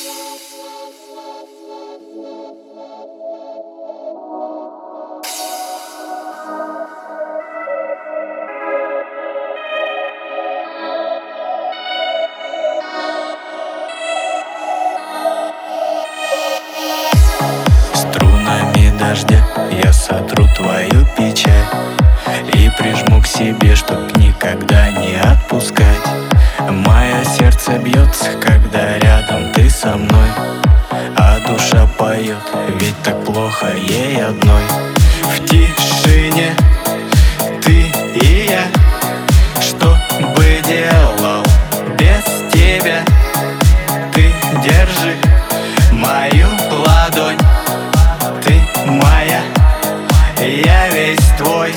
Струнами дождя я сотру твою печаль и прижму к себе, чтоб никогда не отпускать. Мое сердце бьется, когда рядом ты со мной, а душа поет, ведь так плохо ей одной. В тишине ты и я, что бы делал без тебя? Ты держи мою ладонь, ты моя, я весь твой.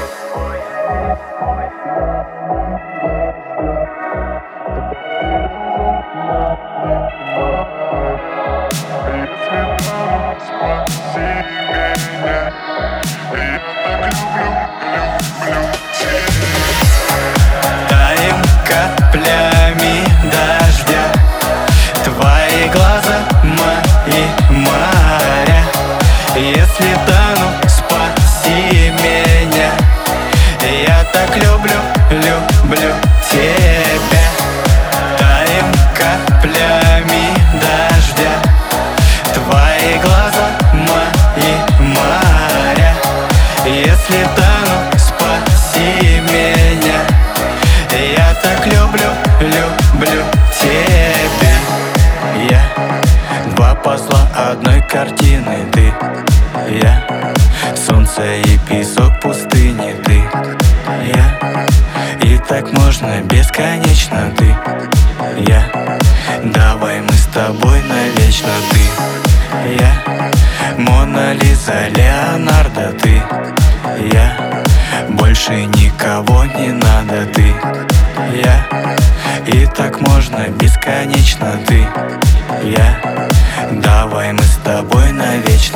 Таем каплями дождя твои глаза, мои моря. Если тону, спаси меня, я так люблю, люблю тебя. Таем каплями дождя твои глаза, мои моря. Если тону, спаси меня, я так люблю, люблю тебя. Я два посла одной картины, ты, я, солнце и песок пустыни, ты, я. И так можно бесконечно, ты, я. Давай мы с тобой навечно, ты, я. Мона Лиза, Леонардо, ты, я. Больше никого не надо, ты, я. И так можно бесконечно, ты, я. Давай мы с тобой навечно.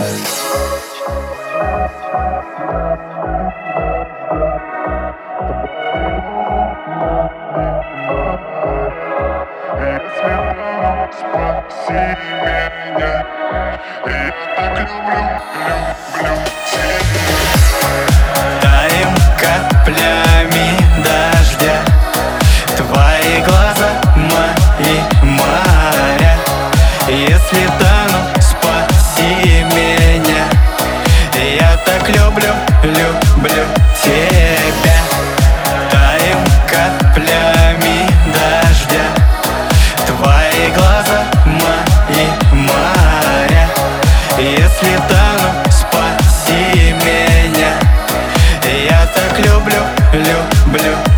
Спаси меня, я так люблю, люблю тебя. Таем каплями дождя твои глаза, мои моря. Если тону, спаси меня, я так люблю, люблю тебя. Таем каплями дождя твои глаза, мои моря. Если тону, спаси меня, я так люблю, люблю